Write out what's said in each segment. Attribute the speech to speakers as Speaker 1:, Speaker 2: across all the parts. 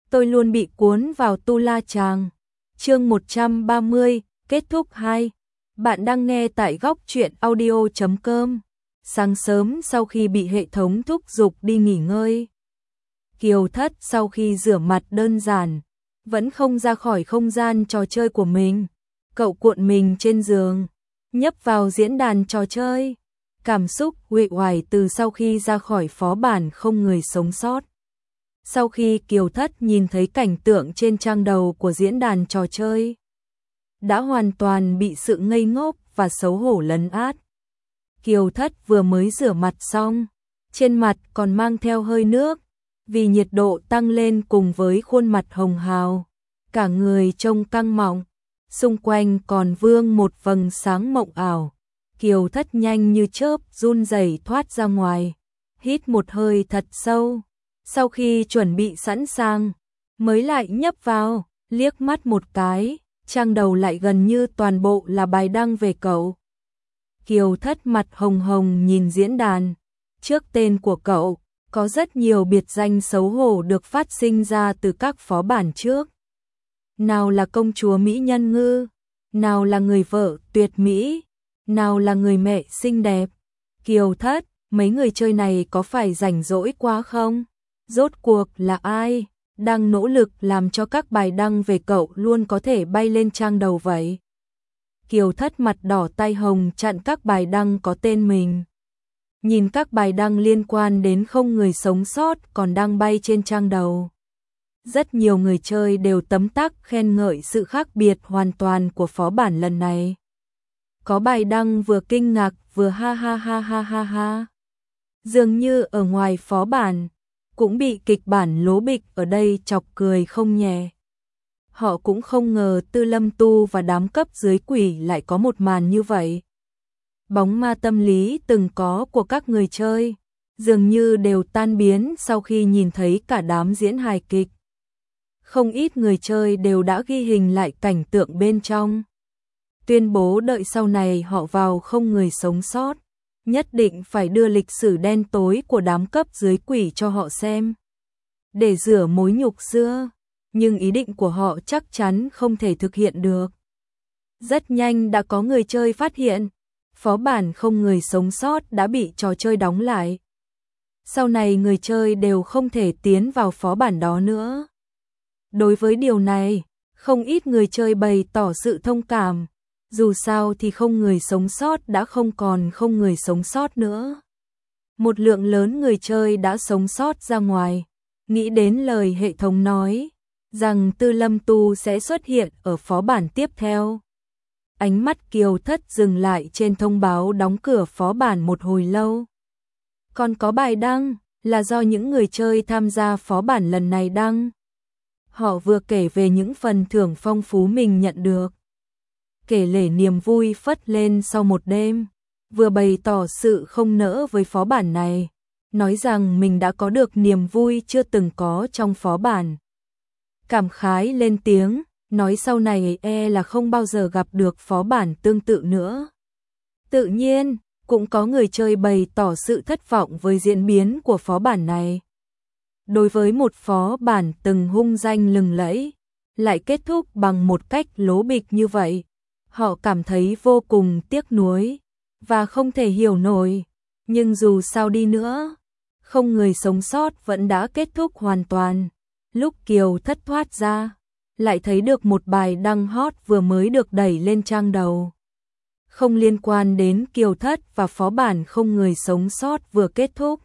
Speaker 1: Tôi luôn bị cuốn vào tu la chàng. Chương 130, kết thúc 2. Bạn đang nghe tại góc truyện audio.com. Sáng sớm sau khi bị hệ thống thúc giục đi nghỉ ngơi, Kiều Thất sau khi rửa mặt đơn giản, vẫn không ra khỏi không gian trò chơi của mình. Cậu cuộn mình trên giường, nhấp vào diễn đàn trò chơi. Cảm xúc uể oải từ sau khi ra khỏi phó bản không người sống sót. Sau khi Kiều Thất nhìn thấy cảnh tượng trên trang đầu của diễn đàn trò chơi, đã hoàn toàn bị sự ngây ngốc và xấu hổ lấn át. Kiều Thất vừa mới rửa mặt xong, trên mặt còn mang theo hơi nước, vì nhiệt độ tăng lên cùng với khuôn mặt hồng hào, cả người trông căng mọng, xung quanh còn vương một vầng sáng mộng ảo. Kiều Thất nhanh như chớp run rẩy thoát ra ngoài, hít một hơi thật sâu. Sau khi chuẩn bị sẵn sàng, mới lại nhấp vào, liếc mắt một cái, trang đầu lại gần như toàn bộ là bài đăng về cậu. Kiều Thất mặt hồng hồng nhìn diễn đàn, trước tên của cậu, có rất nhiều biệt danh xấu hổ được phát sinh ra từ các phó bản trước. Nào là công chúa Mỹ Nhân Ngư, nào là người vợ tuyệt mỹ, nào là người mẹ xinh đẹp. Kiều Thất, mấy người chơi này có phải rảnh rỗi quá không? Rốt cuộc là ai đang nỗ lực làm cho các bài đăng về cậu luôn có thể bay lên trang đầu vậy? Kiều Thất mặt đỏ tai hồng chặn các bài đăng có tên mình. Nhìn các bài đăng liên quan đến không người sống sót còn đang bay trên trang đầu. Rất nhiều người chơi đều tấm tắc khen ngợi sự khác biệt hoàn toàn của phó bản lần này. Có bài đăng vừa kinh ngạc vừa ha ha ha ha ha ha. Dường như ở ngoài phó bản cũng bị kịch bản lố bịch ở đây chọc cười không nhẹ. Họ cũng không ngờ Tư Lâm Tu và đám cấp dưới quỷ lại có một màn như vậy. Bóng ma tâm lý từng có của các người chơi, dường như đều tan biến sau khi nhìn thấy cả đám diễn hài kịch. Không ít người chơi đều đã ghi hình lại cảnh tượng bên trong, tuyên bố đợi sau này họ vào không người sống sót, nhất định phải đưa lịch sử đen tối của đám cấp dưới quỷ cho họ xem, để rửa mối nhục xưa, nhưng ý định của họ chắc chắn không thể thực hiện được. Rất nhanh đã có người chơi phát hiện, phó bản không người sống sót đã bị trò chơi đóng lại. Sau này người chơi đều không thể tiến vào phó bản đó nữa. Đối với điều này, không ít người chơi bày tỏ sự thông cảm. Dù sao thì không người sống sót đã không còn không người sống sót nữa. Một lượng lớn người chơi đã sống sót ra ngoài, nghĩ đến lời hệ thống nói, rằng Tư Lâm Tu sẽ xuất hiện ở phó bản tiếp theo. Ánh mắt Kiều Thất dừng lại trên thông báo đóng cửa phó bản một hồi lâu. Còn có bài đăng, là do những người chơi tham gia phó bản lần này đăng. Họ vừa kể về những phần thưởng phong phú mình nhận được, kể lể niềm vui phất lên sau một đêm, vừa bày tỏ sự không nỡ với phó bản này, nói rằng mình đã có được niềm vui chưa từng có trong phó bản. Cảm khái lên tiếng, nói sau này là không bao giờ gặp được phó bản tương tự nữa. Tự nhiên, cũng có người chơi bày tỏ sự thất vọng với diễn biến của phó bản này. Đối với một phó bản từng hung danh lừng lẫy, lại kết thúc bằng một cách lố bịch như vậy, họ cảm thấy vô cùng tiếc nuối và không thể hiểu nổi. Nhưng dù sao đi nữa, không người sống sót vẫn đã kết thúc hoàn toàn. Lúc Kiều Thất thoát ra, lại thấy được một bài đăng hot vừa mới được đẩy lên trang đầu. Không liên quan đến Kiều Thất và phó bản không người sống sót vừa kết thúc.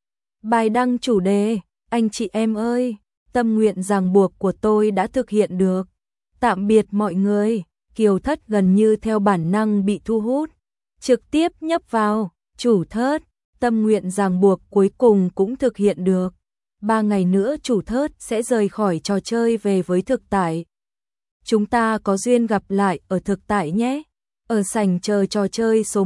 Speaker 1: Bài đăng chủ đề: anh chị em ơi, tâm nguyện ràng buộc của tôi đã thực hiện được. Tạm biệt mọi người. Kiều Thất gần như theo bản năng bị thu hút, trực tiếp nhấp vào, chủ Thất, tâm nguyện ràng buộc cuối cùng cũng thực hiện được. 3 ngày nữa chủ Thất sẽ rời khỏi trò chơi về với thực tại. Chúng ta có duyên gặp lại ở thực tại nhé. Ở sảnh chờ trò chơi số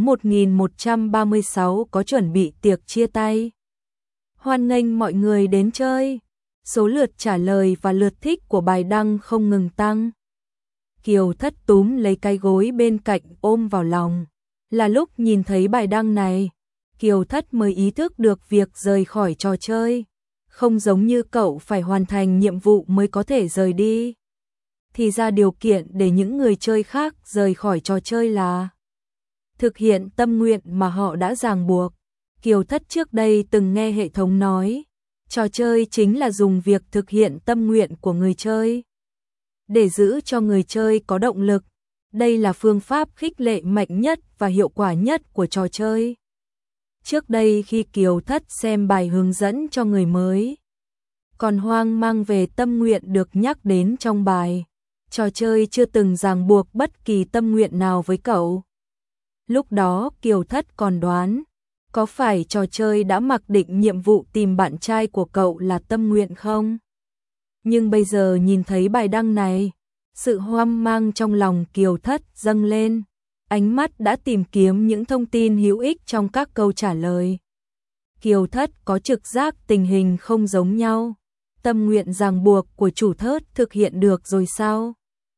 Speaker 1: 1136 có chuẩn bị tiệc chia tay. Hoan nghênh mọi người đến chơi. Số lượt trả lời và lượt thích của bài đăng không ngừng tăng. Kiều Thất túm lấy cái gối bên cạnh ôm vào lòng. Là lúc nhìn thấy bài đăng này, Kiều Thất mới ý thức được việc rời khỏi trò chơi không giống như cậu phải hoàn thành nhiệm vụ mới có thể rời đi. Thì ra điều kiện để những người chơi khác rời khỏi trò chơi là thực hiện tâm nguyện mà họ đã ràng buộc. Kiều Thất trước đây từng nghe hệ thống nói, trò chơi chính là dùng việc thực hiện tâm nguyện của người chơi để giữ cho người chơi có động lực. Đây là phương pháp khích lệ mạnh nhất và hiệu quả nhất của trò chơi. Trước đây khi Kiều Thất xem bài hướng dẫn cho người mới, còn hoang mang về tâm nguyện được nhắc đến trong bài. Trò chơi chưa từng ràng buộc bất kỳ tâm nguyện nào với cậu. Lúc đó Kiều Thất còn đoán, có phải trò chơi đã mặc định nhiệm vụ tìm bạn trai của cậu là tâm nguyện không? Nhưng bây giờ nhìn thấy bài đăng này, sự hoang mang trong lòng Kiều Thất dâng lên, ánh mắt đã tìm kiếm những thông tin hữu ích trong các câu trả lời. Kiều Thất có trực giác tình hình không giống nhau, tâm nguyện ràng buộc của chủ thớt thực hiện được rồi sao?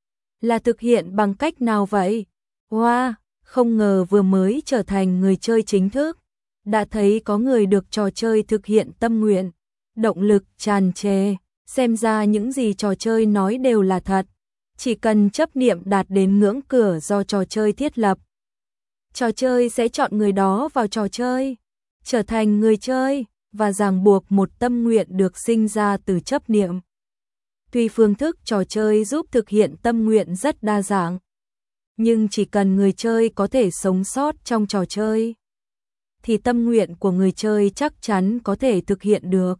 Speaker 1: Là thực hiện bằng cách nào vậy? Wow, không ngờ vừa mới trở thành người chơi chính thức, đã thấy có người được trò chơi thực hiện tâm nguyện, động lực tràn trề, xem ra những gì trò chơi nói đều là thật, chỉ cần chấp niệm đạt đến ngưỡng cửa do trò chơi thiết lập. Trò chơi sẽ chọn người đó vào trò chơi, trở thành người chơi, và ràng buộc một tâm nguyện được sinh ra từ chấp niệm. Tuy phương thức trò chơi giúp thực hiện tâm nguyện rất đa dạng, nhưng chỉ cần người chơi có thể sống sót trong trò chơi, thì tâm nguyện của người chơi chắc chắn có thể thực hiện được.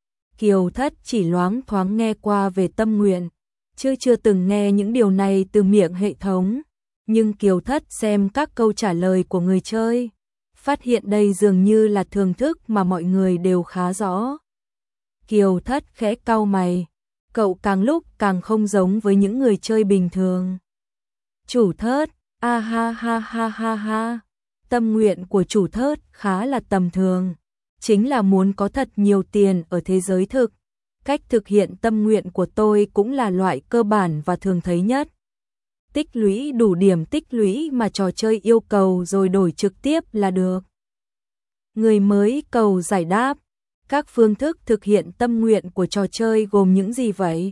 Speaker 1: Kiều Thất chỉ loáng thoáng nghe qua về tâm nguyện, chứ chưa từng nghe những điều này từ miệng hệ thống. Nhưng Kiều Thất xem các câu trả lời của người chơi, phát hiện đây dường như là thường thức mà mọi người đều khá rõ. Kiều Thất khẽ cau mày, cậu càng lúc càng không giống với những người chơi bình thường. Chủ thớt, a ha ha ha ha ha, tâm nguyện của chủ thớt khá là tầm thường, chính là muốn có thật nhiều tiền ở thế giới thực. Cách thực hiện tâm nguyện của tôi cũng là loại cơ bản và thường thấy nhất. Tích lũy đủ điểm tích lũy mà trò chơi yêu cầu rồi đổi trực tiếp là được. Người mới cầu giải đáp, các phương thức thực hiện tâm nguyện của trò chơi gồm những gì vậy?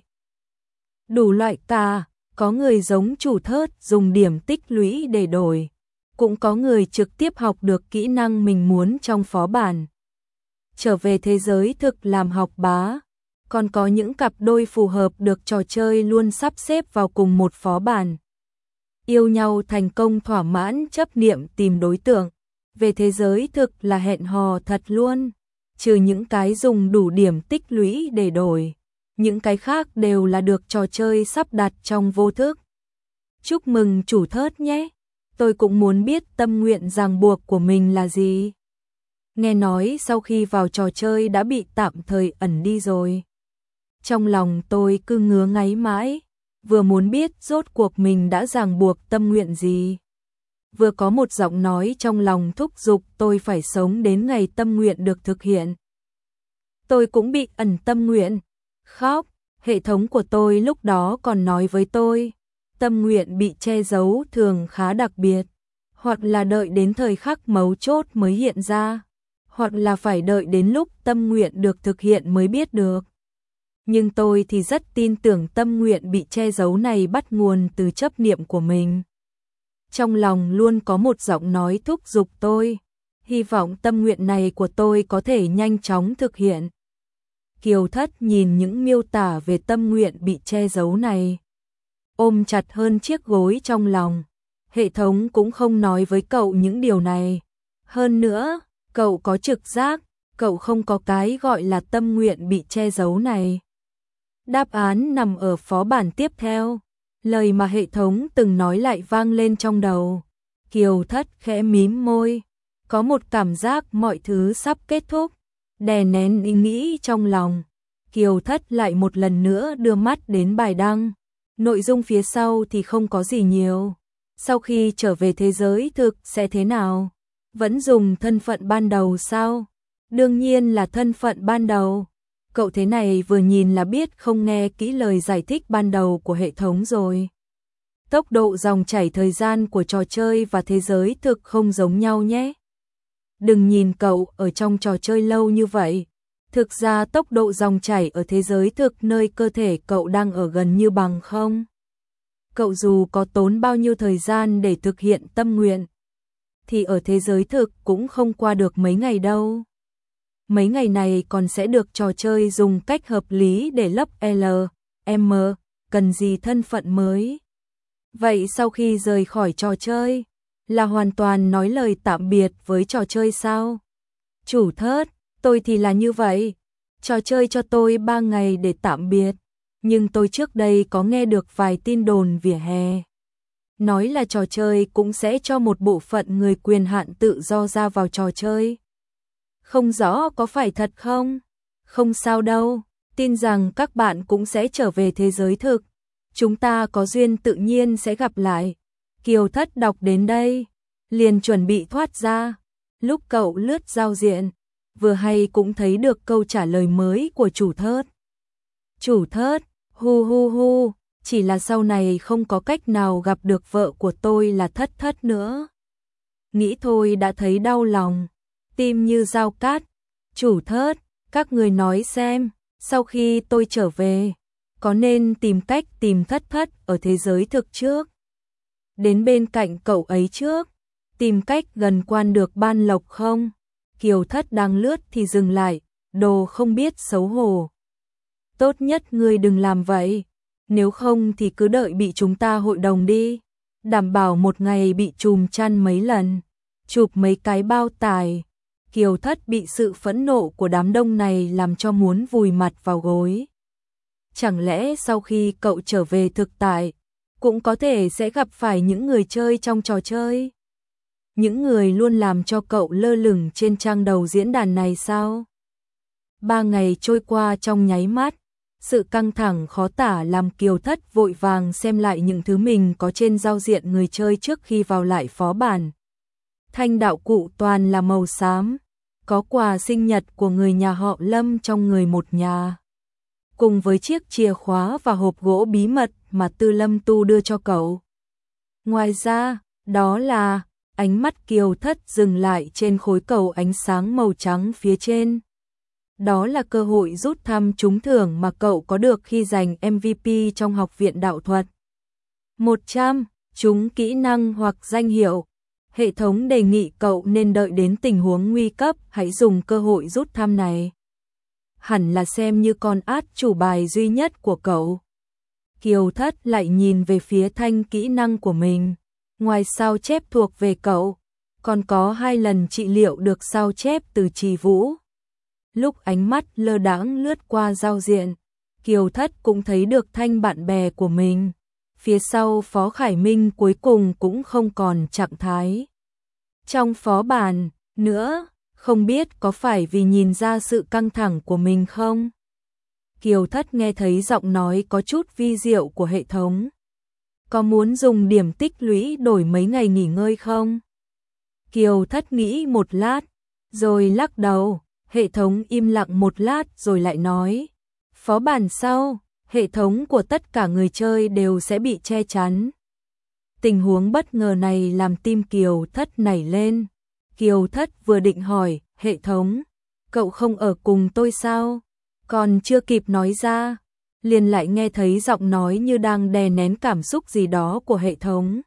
Speaker 1: Đủ loại cả, có người giống chủ thớt dùng điểm tích lũy để đổi, cũng có người trực tiếp học được kỹ năng mình muốn trong phó bản, trở về thế giới thực làm học bá, còn có những cặp đôi phù hợp được trò chơi luôn sắp xếp vào cùng một phó bản. Yêu nhau thành công thỏa mãn chấp niệm tìm đối tượng, về thế giới thực là hẹn hò thật luôn, trừ những cái dùng đủ điểm tích lũy để đổi, những cái khác đều là được trò chơi sắp đặt trong vô thức. Chúc mừng chủ thớt nhé, tôi cũng muốn biết tâm nguyện ràng buộc của mình là gì. Nghe nói sau khi vào trò chơi đã bị tạm thời ẩn đi rồi. Trong lòng tôi cứ ngứa ngáy mãi, vừa muốn biết rốt cuộc mình đã ràng buộc tâm nguyện gì. Vừa có một giọng nói trong lòng thúc giục tôi phải sống đến ngày tâm nguyện được thực hiện. Tôi cũng bị ẩn tâm nguyện. Khóc, hệ thống của tôi lúc đó còn nói với tôi, tâm nguyện bị che giấu thường khá đặc biệt, hoặc là đợi đến thời khắc mấu chốt mới hiện ra, hoặc là phải đợi đến lúc tâm nguyện được thực hiện mới biết được. Nhưng tôi thì rất tin tưởng tâm nguyện bị che giấu này bắt nguồn từ chấp niệm của mình. Trong lòng luôn có một giọng nói thúc giục tôi, hy vọng tâm nguyện này của tôi có thể nhanh chóng thực hiện. Kiều Thất nhìn những miêu tả về tâm nguyện bị che giấu này, ôm chặt hơn chiếc gối trong lòng. Hệ thống cũng không nói với cậu những điều này. Hơn nữa, cậu có trực giác, cậu không có cái gọi là tâm nguyện bị che giấu này. Đáp án nằm ở phó bản tiếp theo. Lời mà hệ thống từng nói lại vang lên trong đầu. Kiều Thất khẽ mím môi, có một cảm giác mọi thứ sắp kết thúc, đè nén ý nghĩ trong lòng. Kiều Thất lại một lần nữa đưa mắt đến bài đăng. Nội dung phía sau thì không có gì nhiều. Sau khi trở về thế giới thực sẽ thế nào? Vẫn dùng thân phận ban đầu sao? Đương nhiên là thân phận ban đầu. Cậu thế này vừa nhìn là biết không nghe kỹ lời giải thích ban đầu của hệ thống rồi. Tốc độ dòng chảy thời gian của trò chơi và thế giới thực không giống nhau nhé. Đừng nhìn cậu ở trong trò chơi lâu như vậy. Thực ra tốc độ dòng chảy ở thế giới thực nơi cơ thể cậu đang ở gần như bằng không. Cậu dù có tốn bao nhiêu thời gian để thực hiện tâm nguyện, thì ở thế giới thực cũng không qua được mấy ngày đâu. Mấy ngày này còn sẽ được trò chơi dùng cách hợp lý để lấp L, M, cần gì thân phận mới. Vậy sau khi rời khỏi trò chơi, là hoàn toàn nói lời tạm biệt với trò chơi sao? Chủ thớt, tôi thì là như vậy. Trò chơi cho tôi 3 ngày để tạm biệt, nhưng tôi trước đây có nghe được vài tin đồn vỉa hè. Nói là trò chơi cũng sẽ cho một bộ phận người quyền hạn tự do ra vào trò chơi. Không rõ có phải thật không? Không sao đâu, tin rằng các bạn cũng sẽ trở về thế giới thực. Chúng ta có duyên tự nhiên sẽ gặp lại. Kiều Thất đọc đến đây, liền chuẩn bị thoát ra. Lúc cậu lướt giao diện, vừa hay cũng thấy được câu trả lời mới của chủ thớt. Chủ thớt, hu hu hu, chỉ là sau này không có cách nào gặp được vợ của tôi là Thất Thất nữa. Nghĩ thôi đã thấy đau lòng, tim như dao cát. Chủ thớt, các người nói xem, sau khi tôi trở về, có nên tìm cách tìm Thất Thất ở thế giới thực trước? Đến bên cạnh cậu ấy trước, tìm cách gần quan được ban lộc không? Kiều Thất đang lướt thì dừng lại, đồ không biết xấu hổ. Tốt nhất ngươi đừng làm vậy, nếu không thì cứ đợi bị chúng ta hội đồng đi. Đảm bảo một ngày bị chùm chăn mấy lần, chụp mấy cái bao tải. Kiều Thất bị sự phẫn nộ của đám đông này làm cho muốn vùi mặt vào gối. Chẳng lẽ sau khi cậu trở về thực tại, cũng có thể sẽ gặp phải những người chơi trong trò chơi? Những người luôn làm cho cậu lơ lửng trên trang đầu diễn đàn này sao? 3 ngày trôi qua trong nháy mắt, sự căng thẳng khó tả làm Kiều Thất vội vàng xem lại những thứ mình có trên giao diện người chơi trước khi vào lại phó bản. Thanh đạo cụ toàn là màu xám, có quà sinh nhật của người nhà họ Lâm trong người một nhà, cùng với chiếc chìa khóa và hộp gỗ bí mật mà Tư Lâm Tu đưa cho cậu. Ngoài ra, đó là, ánh mắt Kiều Thất dừng lại trên khối cầu ánh sáng màu trắng phía trên. Đó là cơ hội rút thăm trúng thưởng mà cậu có được khi giành MVP trong học viện đạo thuật. 100, trúng kỹ năng hoặc danh hiệu. Hệ thống đề nghị cậu nên đợi đến tình huống nguy cấp hãy dùng cơ hội rút thăm này. Hẳn là xem như con át chủ bài duy nhất của cậu. Kiều Thất lại nhìn về phía thanh kỹ năng của mình. Ngoài sao chép thuộc về cậu, còn có 2 lần trị liệu được sao chép từ Trì Vũ. Lúc ánh mắt lơ đãng lướt qua giao diện, Kiều Thất cũng thấy được thanh bạn bè của mình. Phía sau Phó Khải Minh cuối cùng cũng không còn trạng thái trong phó bản nữa, không biết có phải vì nhìn ra sự căng thẳng của mình không? Kiều Thất nghe thấy giọng nói có chút vi diệu của hệ thống. Có muốn dùng điểm tích lũy đổi mấy ngày nghỉ ngơi không? Kiều Thất nghĩ một lát, rồi lắc đầu. Hệ thống im lặng một lát rồi lại nói. Phó bản sau, hệ thống của tất cả người chơi đều sẽ bị che chắn. Tình huống bất ngờ này làm tim Kiều Thất nảy lên. Kiều Thất vừa định hỏi, hệ thống, cậu không ở cùng tôi sao? Còn chưa kịp nói ra, liền lại nghe thấy giọng nói như đang đè nén cảm xúc gì đó của hệ thống.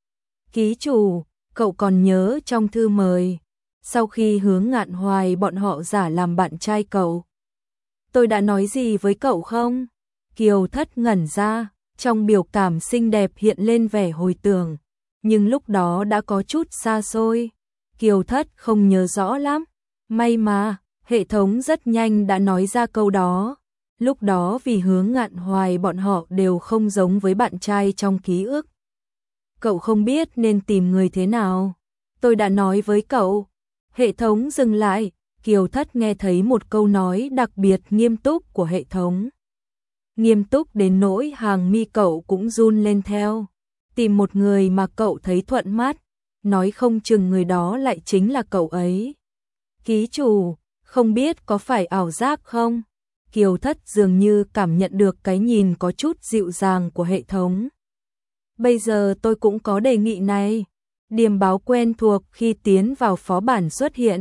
Speaker 1: Ký chủ, cậu còn nhớ trong thư mời, sau khi Hướng Ngạn Hoài bọn họ giả làm bạn trai cậu, tôi đã nói gì với cậu không? Kiều Thất ngẩn ra, trong biểu cảm xinh đẹp hiện lên vẻ hồi tưởng, nhưng lúc đó đã có chút xa xôi. Kiều Thất không nhớ rõ lắm, may mà hệ thống rất nhanh đã nói ra câu đó. Lúc đó vì Hướng Ngạn Hoài bọn họ đều không giống với bạn trai trong ký ức. Cậu không biết nên tìm người thế nào. Tôi đã nói với cậu. Hệ thống dừng lại, Kiều Thất nghe thấy một câu nói đặc biệt nghiêm túc của hệ thống. Nghiêm túc đến nỗi hàng mi cậu cũng run lên theo. Tìm một người mà cậu thấy thuận mắt, nói không chừng người đó lại chính là cậu ấy. Ký chủ, không biết có phải ảo giác không? Kiều Thất dường như cảm nhận được cái nhìn có chút dịu dàng của hệ thống. Bây giờ tôi cũng có đề nghị này. Điểm báo quen thuộc khi tiến vào phó bản xuất hiện.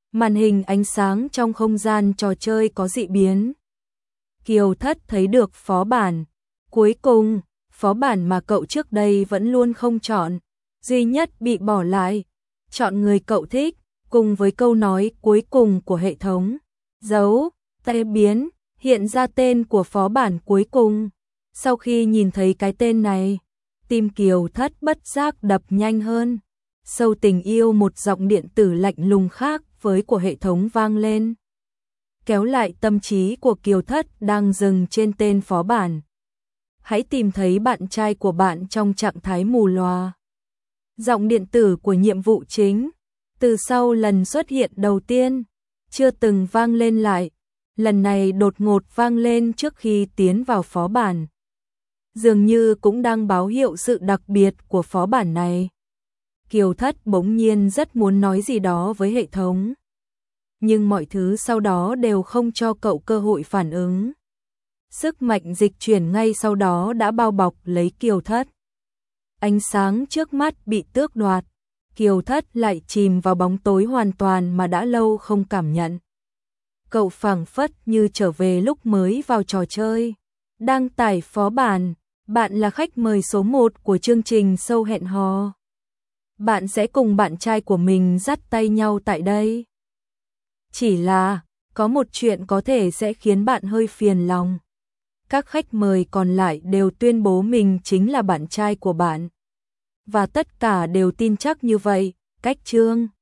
Speaker 1: Màn hình ánh sáng trong không gian trò chơi có dị biến. Kiều Thất thấy được phó bản. Cuối cùng, phó bản mà cậu trước đây vẫn luôn không chọn, duy nhất bị bỏ lại. Chọn người cậu thích, cùng với câu nói cuối cùng của hệ thống. Dấu, tay biến, hiện ra tên của phó bản cuối cùng. Sau khi nhìn thấy cái tên này, tim Kiều Thất bất giác đập nhanh hơn. Sâu tình yêu, một giọng điện tử lạnh lùng khác với của hệ thống vang lên. Kéo lại tâm trí của Kiều Thất đang dừng trên tên phó bản. Hãy tìm thấy bạn trai của bạn trong trạng thái mù lòa. Giọng điện tử của nhiệm vụ chính, từ sau lần xuất hiện đầu tiên, chưa từng vang lên lại. Lần này đột ngột vang lên trước khi tiến vào phó bản. Dường như cũng đang báo hiệu sự đặc biệt của phó bản này. Kiều Thất bỗng nhiên rất muốn nói gì đó với hệ thống. Nhưng mọi thứ sau đó đều không cho cậu cơ hội phản ứng. Sức mạnh dịch chuyển ngay sau đó đã bao bọc lấy Kiều Thất. Ánh sáng trước mắt bị tước đoạt. Kiều Thất lại chìm vào bóng tối hoàn toàn mà đã lâu không cảm nhận. Cậu phảng phất như trở về lúc mới vào trò chơi. Đăng tải phó bản, bạn là khách mời số 1 của chương trình show hẹn hò. Bạn sẽ cùng bạn trai của mình dắt tay nhau tại đây. Chỉ là, có một chuyện có thể sẽ khiến bạn hơi phiền lòng. Các khách mời còn lại đều tuyên bố mình chính là bạn trai của bạn. Và tất cả đều tin chắc như vậy, cách chương.